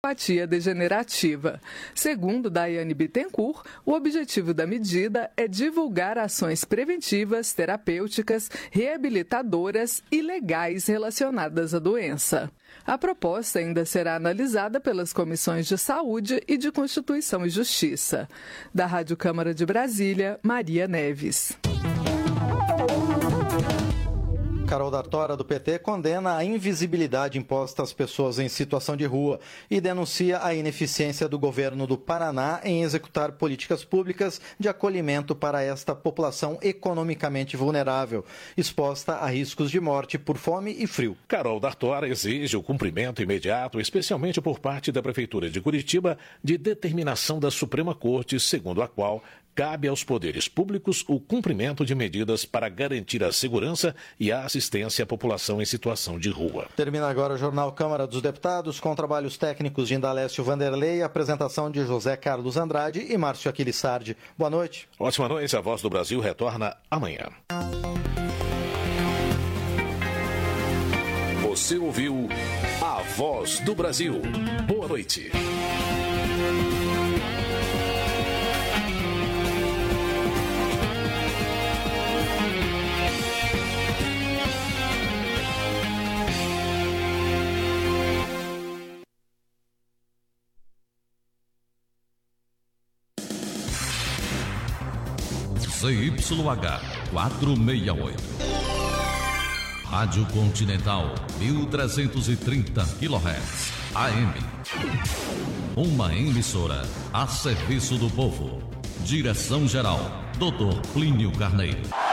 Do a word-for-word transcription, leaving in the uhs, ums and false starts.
apatia degenerativa. Segundo Daiane Bittencourt, o objetivo da medida é divulgar ações preventivas, terapêuticas, reabilitadoras e legais relacionadas à doença. A proposta ainda será analisada pelas comissões de Saúde e de Constituição e Justiça. Da Rádio Câmara de Brasília, Maria Neves. Carol D'Artora, do P T, condena a invisibilidade imposta às pessoas em situação de rua e denuncia a ineficiência do governo do Paraná em executar políticas públicas de acolhimento para esta população economicamente vulnerável, exposta a riscos de morte por fome e frio. Carol D'Artora exige o cumprimento imediato, especialmente por parte da Prefeitura de Curitiba, de determinação da Suprema Corte, segundo a qual cabe aos poderes públicos o cumprimento de medidas para garantir a segurança e a assistência à população em situação de rua. Termina agora o Jornal Câmara dos Deputados, com trabalhos técnicos de Indalécio Vanderlei, apresentação de José Carlos Andrade e Márcio Aquilissardi. Boa noite. Ótima noite. A Voz do Brasil retorna amanhã. Você ouviu A Voz do Brasil. Boa noite. Z Y H quatrocentos e sessenta e oito. Rádio Continental mil trezentos e trinta quilohertz A M. Uma emissora a serviço do povo. Direção-geral doutor Plínio Carneiro.